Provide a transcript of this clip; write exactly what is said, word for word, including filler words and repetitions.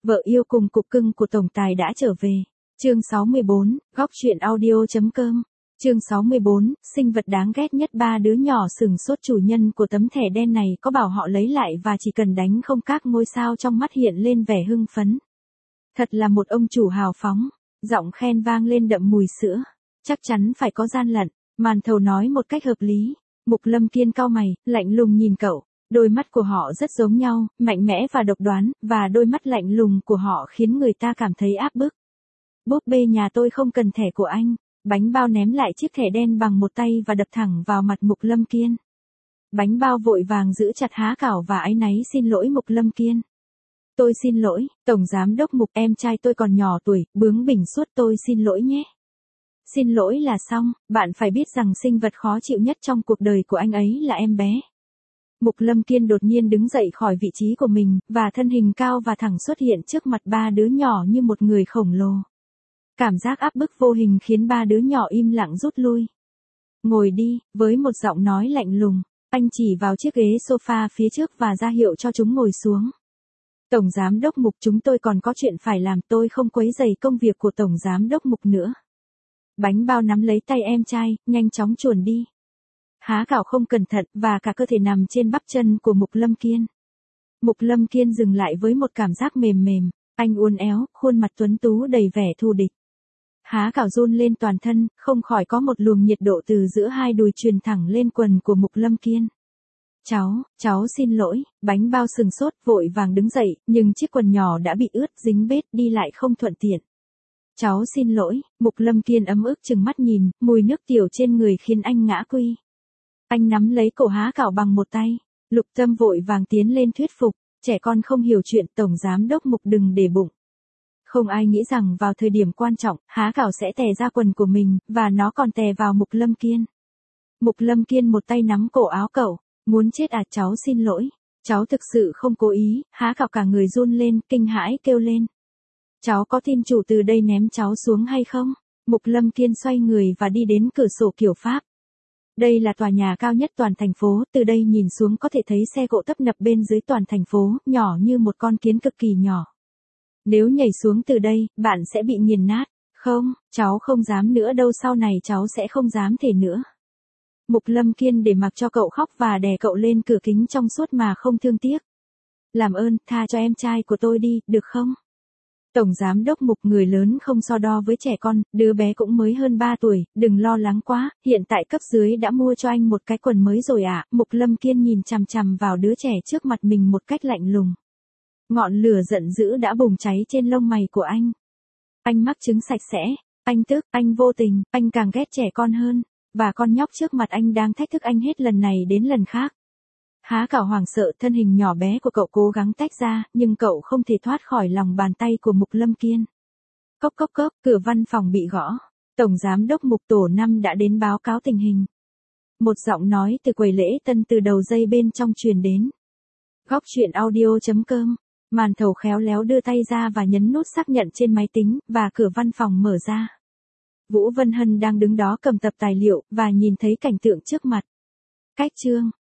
Vợ yêu cùng cục cưng của tổng tài đã trở về. Chương sáu mươi bốn, góc truyện audio.com. Chương sáu mươi bốn, sinh vật đáng ghét nhất. Ba đứa nhỏ sừng sốt, chủ nhân của tấm thẻ đen này có bảo họ lấy lại và chỉ cần đánh không, các ngôi sao trong mắt hiện lên vẻ hưng phấn. Thật là một ông chủ hào phóng, giọng khen vang lên đậm mùi sữa. Chắc chắn phải có gian lận, Màn Thầu nói một cách hợp lý. Mục Lâm Kiên cau mày, lạnh lùng nhìn cậu. Đôi mắt của họ rất giống nhau, mạnh mẽ và độc đoán, và đôi mắt lạnh lùng của họ khiến người ta cảm thấy áp bức. Búp bê nhà tôi không cần thẻ của anh. Bánh bao ném lại chiếc thẻ đen bằng một tay và đập thẳng vào mặt Mục Lâm Kiên. Bánh bao vội vàng giữ chặt Há Cảo và áy náy xin lỗi Mục Lâm Kiên. Tôi xin lỗi, Tổng Giám Đốc Mục, em trai tôi còn nhỏ tuổi, bướng bỉnh suốt, tôi xin lỗi nhé. Xin lỗi là xong, bạn phải biết rằng sinh vật khó chịu nhất trong cuộc đời của anh ấy là em bé. Mục Lâm Kiên đột nhiên đứng dậy khỏi vị trí của mình, và thân hình cao và thẳng xuất hiện trước mặt ba đứa nhỏ như một người khổng lồ. Cảm giác áp bức vô hình khiến ba đứa nhỏ im lặng rút lui. Ngồi đi, với một giọng nói lạnh lùng, anh chỉ vào chiếc ghế sofa phía trước và ra hiệu cho chúng ngồi xuống. Tổng Giám Đốc Mục, chúng tôi còn có chuyện phải làm, tôi không quấy rầy công việc của Tổng Giám Đốc Mục nữa. Bánh bao nắm lấy tay em trai, nhanh chóng chuồn đi. Há Cảo không cẩn thận và cả cơ thể nằm trên bắp chân của Mục Lâm Kiên. Mục Lâm Kiên dừng lại với một cảm giác mềm mềm, anh uốn éo, khuôn mặt tuấn tú đầy vẻ thù địch. Há Cảo run lên toàn thân, không khỏi có một luồng nhiệt độ từ giữa hai đùi truyền thẳng lên quần của Mục Lâm Kiên. Cháu, cháu xin lỗi, bánh bao sừng sốt, vội vàng đứng dậy, nhưng chiếc quần nhỏ đã bị ướt, dính bết, đi lại không thuận tiện. Cháu xin lỗi, Mục Lâm Kiên ấm ức trừng mắt nhìn, mùi nước tiểu trên người khiến anh ngã quy. Anh nắm lấy cổ Há Cảo bằng một tay, Lục Tâm vội vàng tiến lên thuyết phục, trẻ con không hiểu chuyện, Tổng Giám Đốc Mục đừng để bụng. Không ai nghĩ rằng vào thời điểm quan trọng, Há Cảo sẽ tè ra quần của mình, và nó còn tè vào Mục Lâm Kiên. Mục Lâm Kiên một tay nắm cổ áo cậu, muốn chết à, cháu xin lỗi, cháu thực sự không cố ý. Há Cảo cả người run lên, kinh hãi kêu lên. Cháu có tin chủ từ đây ném cháu xuống hay không? Mục Lâm Kiên xoay người và đi đến cửa sổ kiểu Pháp. Đây là tòa nhà cao nhất toàn thành phố, từ đây nhìn xuống có thể thấy xe cộ tấp nập bên dưới toàn thành phố, nhỏ như một con kiến cực kỳ nhỏ. Nếu nhảy xuống từ đây, bạn sẽ bị nghiền nát. Không, cháu không dám nữa đâu, sau này cháu sẽ không dám thể nữa. Mục Lâm Kiên để mặc cho cậu khóc và đè cậu lên cửa kính trong suốt mà không thương tiếc. Làm ơn, tha cho em trai của tôi đi, được không? Tổng Giám Đốc Mục, người lớn không so đo với trẻ con, đứa bé cũng mới hơn ba tuổi, đừng lo lắng quá, hiện tại cấp dưới đã mua cho anh một cái quần mới rồi ạ. À? Mục Lâm Kiên nhìn chằm chằm vào đứa trẻ trước mặt mình một cách lạnh lùng. Ngọn lửa giận dữ đã bùng cháy trên lông mày của anh. Anh mắc chứng sạch sẽ, anh tức, anh vô tình, anh càng ghét trẻ con hơn, và con nhóc trước mặt anh đang thách thức anh hết lần này đến lần khác. Há Cảo hoảng sợ, thân hình nhỏ bé của cậu cố gắng tách ra, nhưng cậu không thể thoát khỏi lòng bàn tay của Mục Lâm Kiên. Cốc cốc cốc, cửa văn phòng bị gõ. Tổng Giám Đốc Mục, tổ năm đã đến báo cáo tình hình. Một giọng nói từ quầy lễ tân từ đầu dây bên trong truyền đến. Góc truyện audio.com. Màn Thầu khéo léo đưa tay ra và nhấn nút xác nhận trên máy tính, và cửa văn phòng mở ra. Vũ Vân Hân đang đứng đó cầm tập tài liệu, và nhìn thấy cảnh tượng trước mặt. Cách chương.